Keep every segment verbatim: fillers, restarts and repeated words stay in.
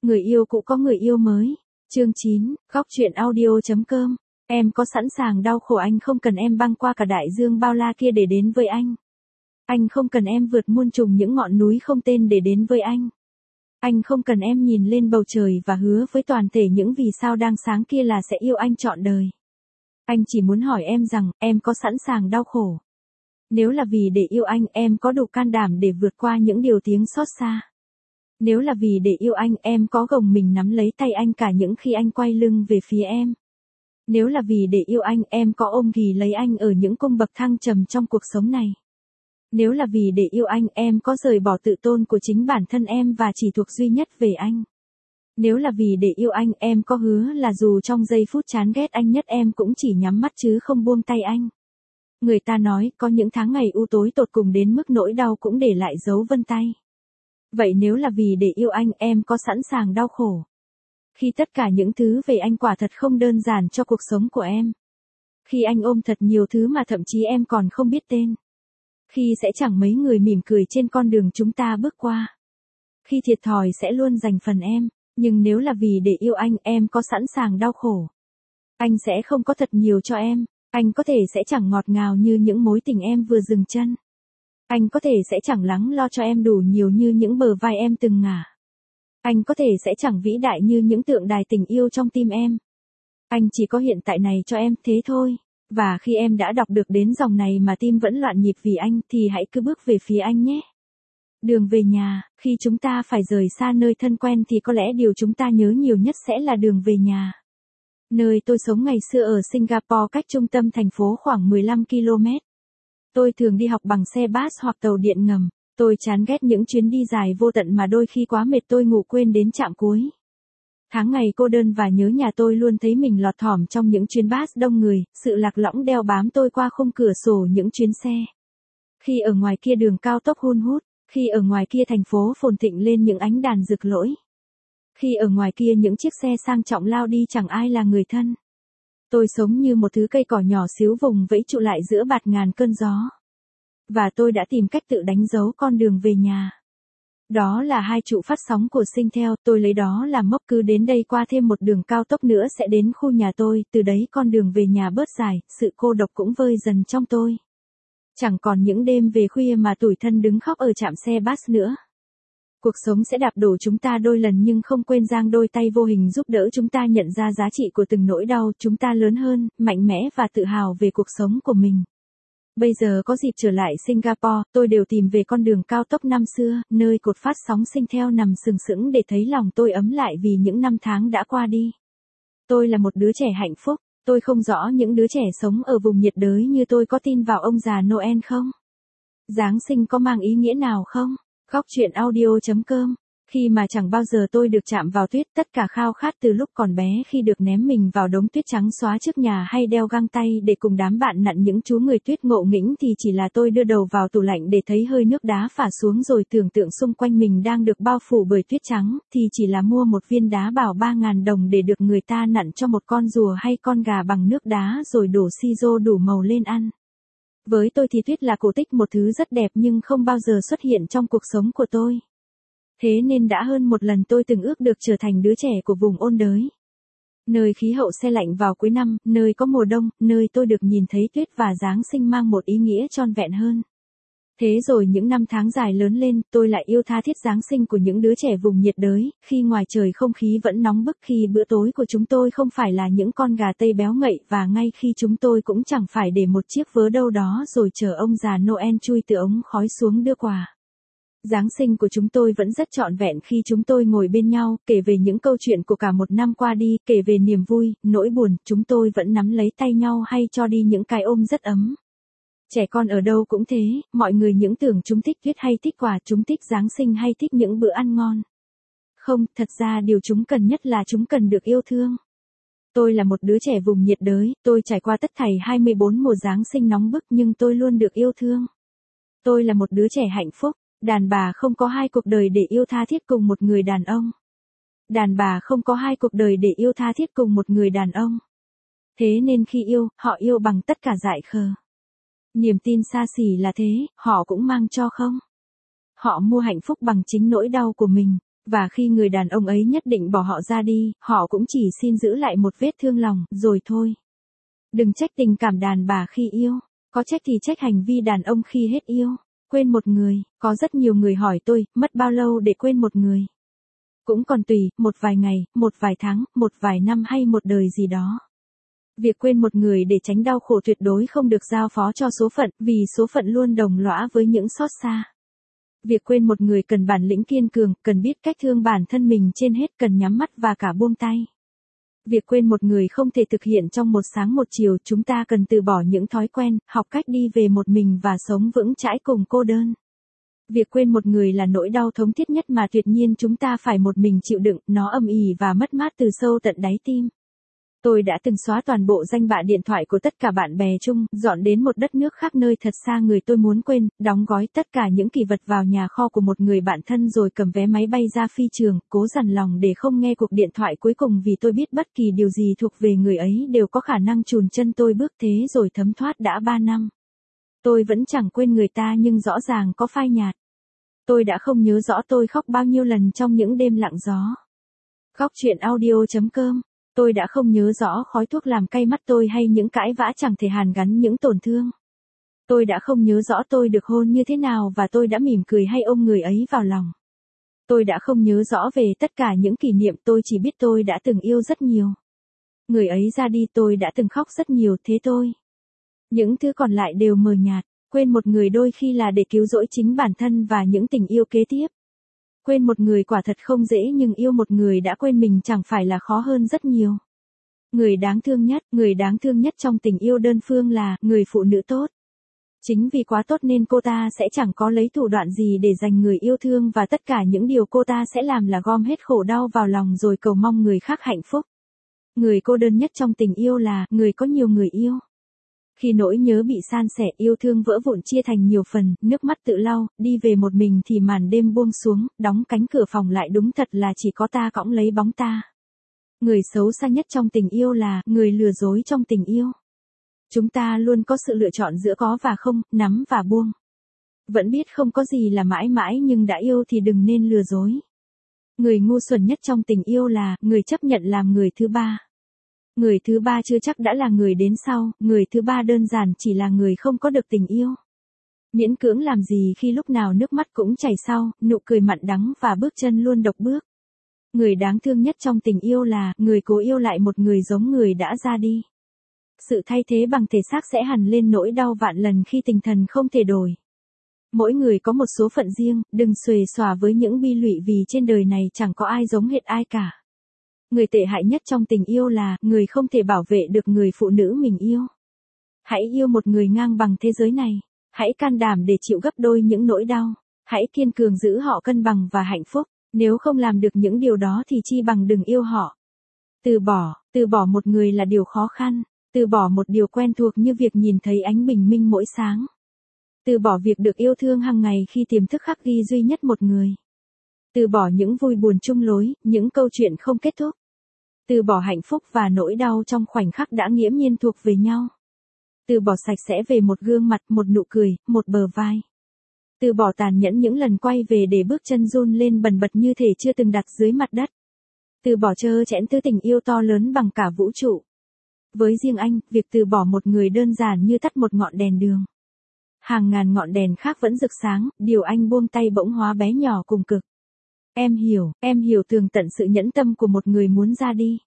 Người yêu cũ có người yêu mới. Chương chín, góc truyện audio chấm com. Em có sẵn sàng đau khổ anh không cần em băng qua cả đại dương bao la kia để đến với anh. Anh không cần em vượt muôn trùng những ngọn núi không tên để đến với anh. Anh không cần em nhìn lên bầu trời và hứa với toàn thể những vì sao đang sáng kia là sẽ yêu anh trọn đời. Anh chỉ muốn hỏi em rằng, em có sẵn sàng đau khổ? Nếu là vì để yêu anh, em có đủ can đảm để vượt qua những điều tiếng xót xa? Nếu là vì để yêu anh, em có gồng mình nắm lấy tay anh cả những khi anh quay lưng về phía em? Nếu là vì để yêu anh, em có ôm ghì lấy anh ở những cung bậc thăng trầm trong cuộc sống này? Nếu là vì để yêu anh, em có rời bỏ tự tôn của chính bản thân em và chỉ thuộc duy nhất về anh? Nếu là vì để yêu anh, em có hứa là dù trong giây phút chán ghét anh nhất em cũng chỉ nhắm mắt chứ không buông tay anh? Người ta nói, có những tháng ngày u tối tột cùng đến mức nỗi đau cũng để lại dấu vân tay. Vậy nếu là vì để yêu anh, em có sẵn sàng đau khổ? Khi tất cả những thứ về anh quả thật không đơn giản cho cuộc sống của em. Khi anh ôm thật nhiều thứ mà thậm chí em còn không biết tên. Khi sẽ chẳng mấy người mỉm cười trên con đường chúng ta bước qua. Khi thiệt thòi sẽ luôn dành phần em. Nhưng nếu là vì để yêu anh, em có sẵn sàng đau khổ? Anh sẽ không có thật nhiều cho em. Anh có thể sẽ chẳng ngọt ngào như những mối tình em vừa dừng chân. Anh có thể sẽ chẳng lắng lo cho em đủ nhiều như những bờ vai em từng ngả. Anh có thể sẽ chẳng vĩ đại như những tượng đài tình yêu trong tim em. Anh chỉ có hiện tại này cho em, thế thôi. Và khi em đã đọc được đến dòng này mà tim vẫn loạn nhịp vì anh, thì hãy cứ bước về phía anh nhé. Đường về nhà, khi chúng ta phải rời xa nơi thân quen thì có lẽ điều chúng ta nhớ nhiều nhất sẽ là đường về nhà. Nơi tôi sống ngày xưa ở Singapore cách trung tâm thành phố khoảng mười lăm ki lô mét. Tôi thường đi học bằng xe bus hoặc tàu điện ngầm. Tôi chán ghét những chuyến đi dài vô tận mà đôi khi quá mệt tôi ngủ quên đến trạm cuối. Tháng ngày cô đơn và nhớ nhà tôi luôn thấy mình lọt thỏm trong những chuyến bus đông người, sự lạc lõng đeo bám tôi qua khung cửa sổ những chuyến xe. Khi ở ngoài kia đường cao tốc hun hút, khi ở ngoài kia thành phố phồn thịnh lên những ánh đàn rực lỗi. Khi ở ngoài kia những chiếc xe sang trọng lao đi chẳng ai là người thân. Tôi sống như một thứ cây cỏ nhỏ xíu vùng vẫy trụ lại giữa bạt ngàn cơn gió. Và tôi đã tìm cách tự đánh dấu con đường về nhà. Đó là hai trụ phát sóng của Singtel, tôi lấy đó làm mốc cứ đến đây qua thêm một đường cao tốc nữa sẽ đến khu nhà tôi, từ đấy con đường về nhà bớt dài, sự cô độc cũng vơi dần trong tôi. Chẳng còn những đêm về khuya mà tủi thân đứng khóc ở trạm xe bus nữa. Cuộc sống sẽ đạp đổ chúng ta đôi lần nhưng không quên giang đôi tay vô hình giúp đỡ chúng ta nhận ra giá trị của từng nỗi đau, chúng ta lớn hơn, mạnh mẽ và tự hào về cuộc sống của mình. Bây giờ có dịp trở lại Singapore, tôi đều tìm về con đường cao tốc năm xưa, nơi cột phát sóng Singtel nằm sừng sững để thấy lòng tôi ấm lại vì những năm tháng đã qua đi. Tôi là một đứa trẻ hạnh phúc, tôi không rõ những đứa trẻ sống ở vùng nhiệt đới như tôi có tin vào ông già Noel không? Giáng sinh có mang ý nghĩa nào không? Góc truyện audio chấm com. Khi mà chẳng bao giờ tôi được chạm vào tuyết, tất cả khao khát từ lúc còn bé khi được ném mình vào đống tuyết trắng xóa trước nhà hay đeo găng tay để cùng đám bạn nặn những chú người tuyết ngộ nghĩnh thì chỉ là tôi đưa đầu vào tủ lạnh để thấy hơi nước đá phả xuống rồi tưởng tượng xung quanh mình đang được bao phủ bởi tuyết trắng, thì chỉ là mua một viên đá bảo ba ngàn đồng để được người ta nặn cho một con rùa hay con gà bằng nước đá rồi đổ siro đủ màu lên ăn. Với tôi thì tuyết là cổ tích, một thứ rất đẹp nhưng không bao giờ xuất hiện trong cuộc sống của tôi. Thế nên đã hơn một lần tôi từng ước được trở thành đứa trẻ của vùng ôn đới. Nơi khí hậu se lạnh vào cuối năm, nơi có mùa đông, nơi tôi được nhìn thấy tuyết và Giáng sinh mang một ý nghĩa trọn vẹn hơn. Thế rồi những năm tháng dài lớn lên, tôi lại yêu tha thiết Giáng sinh của những đứa trẻ vùng nhiệt đới, khi ngoài trời không khí vẫn nóng bức, khi bữa tối của chúng tôi không phải là những con gà tây béo ngậy và ngay khi chúng tôi cũng chẳng phải để một chiếc vớ đâu đó rồi chờ ông già Noel chui từ ống khói xuống đưa quà. Giáng sinh của chúng tôi vẫn rất trọn vẹn khi chúng tôi ngồi bên nhau, kể về những câu chuyện của cả một năm qua đi, kể về niềm vui, nỗi buồn, chúng tôi vẫn nắm lấy tay nhau hay cho đi những cái ôm rất ấm. Trẻ con ở đâu cũng thế, mọi người những tưởng chúng thích tuyết hay thích quà, chúng thích Giáng sinh hay thích những bữa ăn ngon. Không, thật ra điều chúng cần nhất là chúng cần được yêu thương. Tôi là một đứa trẻ vùng nhiệt đới, tôi trải qua tất thảy hai mươi bốn mùa Giáng sinh nóng bức nhưng tôi luôn được yêu thương. Tôi là một đứa trẻ hạnh phúc. Đàn bà không có hai cuộc đời để yêu tha thiết cùng một người đàn ông. Đàn bà không có hai cuộc đời để yêu tha thiết cùng một người đàn ông. Thế nên khi yêu, họ yêu bằng tất cả dại khờ. Niềm tin xa xỉ là thế, họ cũng mang cho không. Họ mua hạnh phúc bằng chính nỗi đau của mình. Và khi người đàn ông ấy nhất định bỏ họ ra đi, họ cũng chỉ xin giữ lại một vết thương lòng, rồi thôi. Đừng trách tình cảm đàn bà khi yêu, có trách thì trách hành vi đàn ông khi hết yêu. Quên một người, có rất nhiều người hỏi tôi, mất bao lâu để quên một người? Cũng còn tùy, một vài ngày, một vài tháng, một vài năm hay một đời gì đó. Việc quên một người để tránh đau khổ tuyệt đối không được giao phó cho số phận, vì số phận luôn đồng lõa với những xót xa. Việc quên một người cần bản lĩnh kiên cường, cần biết cách thương bản thân mình trên hết, cần nhắm mắt và cả buông tay. Việc quên một người không thể thực hiện trong một sáng một chiều, chúng ta cần từ bỏ những thói quen, học cách đi về một mình và sống vững chãi cùng cô đơn. Việc quên một người là nỗi đau thống thiết nhất mà tuyệt nhiên chúng ta phải một mình chịu đựng, nó âm ỉ và mất mát từ sâu tận đáy tim. Tôi đã từng xóa toàn bộ danh bạ điện thoại của tất cả bạn bè chung, dọn đến một đất nước khác nơi thật xa người tôi muốn quên, đóng gói tất cả những kỷ vật vào nhà kho của một người bạn thân rồi cầm vé máy bay ra phi trường, cố dằn lòng để không nghe cuộc điện thoại cuối cùng vì tôi biết bất kỳ điều gì thuộc về người ấy đều có khả năng chùn chân tôi bước thế rồi thấm thoát đã ba năm. Tôi vẫn chẳng quên người ta nhưng rõ ràng có phai nhạt. Tôi đã không nhớ rõ tôi khóc bao nhiêu lần trong những đêm lặng gió. Khóc chuyện audio chấm com. Tôi đã không nhớ rõ khói thuốc làm cay mắt tôi hay những cãi vã chẳng thể hàn gắn những tổn thương. Tôi đã không nhớ rõ tôi được hôn như thế nào và tôi đã mỉm cười hay ôm người ấy vào lòng. Tôi đã không nhớ rõ về tất cả những kỷ niệm, tôi chỉ biết tôi đã từng yêu rất nhiều. Người ấy ra đi tôi đã từng khóc rất nhiều, thế thôi. Những thứ còn lại đều mờ nhạt. Quên một người đôi khi là để cứu rỗi chính bản thân và những tình yêu kế tiếp. Quên một người quả thật không dễ nhưng yêu một người đã quên mình chẳng phải là khó hơn rất nhiều. Người đáng thương nhất, người đáng thương nhất trong tình yêu đơn phương là người phụ nữ tốt. Chính vì quá tốt nên cô ta sẽ chẳng có lấy thủ đoạn gì để giành người yêu thương và tất cả những điều cô ta sẽ làm là gom hết khổ đau vào lòng rồi cầu mong người khác hạnh phúc. Người cô đơn nhất trong tình yêu là người có nhiều người yêu. Khi nỗi nhớ bị san sẻ, yêu thương vỡ vụn chia thành nhiều phần, nước mắt tự lau, đi về một mình thì màn đêm buông xuống, đóng cánh cửa phòng lại đúng thật là chỉ có ta cõng lấy bóng ta. Người xấu xa nhất trong tình yêu là người lừa dối trong tình yêu. Chúng ta luôn có sự lựa chọn giữa có và không, nắm và buông. Vẫn biết không có gì là mãi mãi nhưng đã yêu thì đừng nên lừa dối. Người ngu xuẩn nhất trong tình yêu là người chấp nhận làm người thứ ba. Người thứ ba chưa chắc đã là người đến sau, người thứ ba đơn giản chỉ là người không có được tình yêu. Miễn cưỡng làm gì khi lúc nào nước mắt cũng chảy sau, nụ cười mặn đắng và bước chân luôn độc bước. Người đáng thương nhất trong tình yêu là người cố yêu lại một người giống người đã ra đi. Sự thay thế bằng thể xác sẽ hằn lên nỗi đau vạn lần khi tinh thần không thể đổi. Mỗi người có một số phận riêng, đừng xuề xòa với những bi lụy vì trên đời này chẳng có ai giống hệt ai cả. Người tệ hại nhất trong tình yêu là người không thể bảo vệ được người phụ nữ mình yêu. Hãy yêu một người ngang bằng thế giới này. Hãy can đảm để chịu gấp đôi những nỗi đau. Hãy kiên cường giữ họ cân bằng và hạnh phúc. Nếu không làm được những điều đó thì chi bằng đừng yêu họ. Từ bỏ, từ bỏ một người là điều khó khăn. Từ bỏ một điều quen thuộc như việc nhìn thấy ánh bình minh mỗi sáng. Từ bỏ việc được yêu thương hàng ngày khi tiềm thức khắc ghi duy nhất một người. Từ bỏ những vui buồn chung lối, những câu chuyện không kết thúc. Từ bỏ hạnh phúc và nỗi đau trong khoảnh khắc đã nghiễm nhiên thuộc về nhau. Từ bỏ sạch sẽ về một gương mặt, một nụ cười, một bờ vai. Từ bỏ tàn nhẫn những lần quay về để bước chân run lên bần bật như thể chưa từng đặt dưới mặt đất. Từ bỏ trơ trẽn thứ tình yêu to lớn bằng cả vũ trụ. Với riêng anh, việc từ bỏ một người đơn giản như tắt một ngọn đèn đường. Hàng ngàn ngọn đèn khác vẫn rực sáng, điều anh buông tay bỗng hóa bé nhỏ cùng cực. Em hiểu, em hiểu tường tận sự nhẫn tâm của một người muốn ra đi.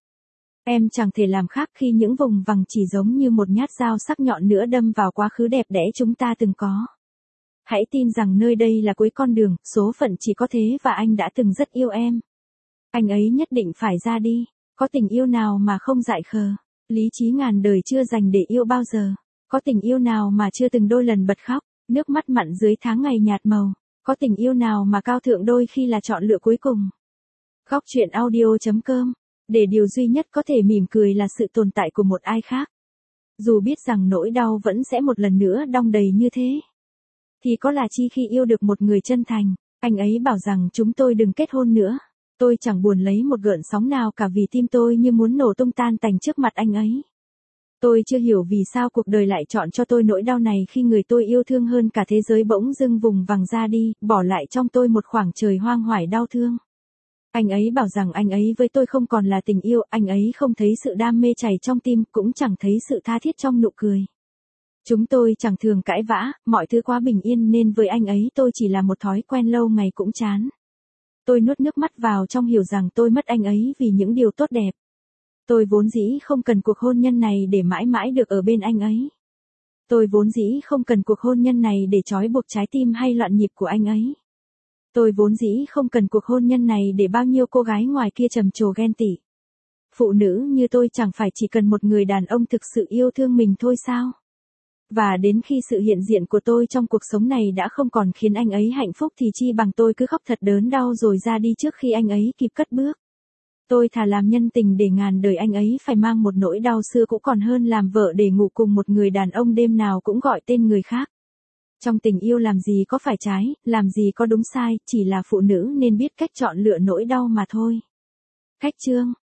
Em chẳng thể làm khác khi những vùng vằng chỉ giống như một nhát dao sắc nhọn nữa đâm vào quá khứ đẹp đẽ chúng ta từng có. Hãy tin rằng nơi đây là cuối con đường, số phận chỉ có thế và anh đã từng rất yêu em. Anh ấy nhất định phải ra đi, có tình yêu nào mà không dại khờ, lý trí ngàn đời chưa dành để yêu bao giờ. Có tình yêu nào mà chưa từng đôi lần bật khóc, nước mắt mặn dưới tháng ngày nhạt màu. Có tình yêu nào mà cao thượng đôi khi là chọn lựa cuối cùng. Khóc chuyện audio chấm com. Để điều duy nhất có thể mỉm cười là sự tồn tại của một ai khác. Dù biết rằng nỗi đau vẫn sẽ một lần nữa đong đầy như thế. Thì có là chi khi yêu được một người chân thành, anh ấy bảo rằng chúng tôi đừng kết hôn nữa. Tôi chẳng buồn lấy một gợn sóng nào cả vì tim tôi như muốn nổ tung tan tành trước mặt anh ấy. Tôi chưa hiểu vì sao cuộc đời lại chọn cho tôi nỗi đau này khi người tôi yêu thương hơn cả thế giới bỗng dưng vùng vằng ra đi, bỏ lại trong tôi một khoảng trời hoang hoải đau thương. Anh ấy bảo rằng anh ấy với tôi không còn là tình yêu, anh ấy không thấy sự đam mê chảy trong tim, cũng chẳng thấy sự tha thiết trong nụ cười. Chúng tôi chẳng thường cãi vã, mọi thứ quá bình yên nên với anh ấy tôi chỉ là một thói quen lâu ngày cũng chán. Tôi nuốt nước mắt vào trong hiểu rằng tôi mất anh ấy vì những điều tốt đẹp. Tôi vốn dĩ không cần cuộc hôn nhân này để mãi mãi được ở bên anh ấy. Tôi vốn dĩ không cần cuộc hôn nhân này để trói buộc trái tim hay loạn nhịp của anh ấy. Tôi vốn dĩ không cần cuộc hôn nhân này để bao nhiêu cô gái ngoài kia trầm trồ ghen tị. Phụ nữ như tôi chẳng phải chỉ cần một người đàn ông thực sự yêu thương mình thôi sao? Và đến khi sự hiện diện của tôi trong cuộc sống này đã không còn khiến anh ấy hạnh phúc thì chi bằng tôi cứ khóc thật đớn đau rồi ra đi trước khi anh ấy kịp cất bước. Tôi thà làm nhân tình để ngàn đời anh ấy phải mang một nỗi đau xưa cũng còn hơn làm vợ để ngủ cùng một người đàn ông đêm nào cũng gọi tên người khác. Trong tình yêu làm gì có phải trái, làm gì có đúng sai, chỉ là phụ nữ nên biết cách chọn lựa nỗi đau mà thôi. Khách chương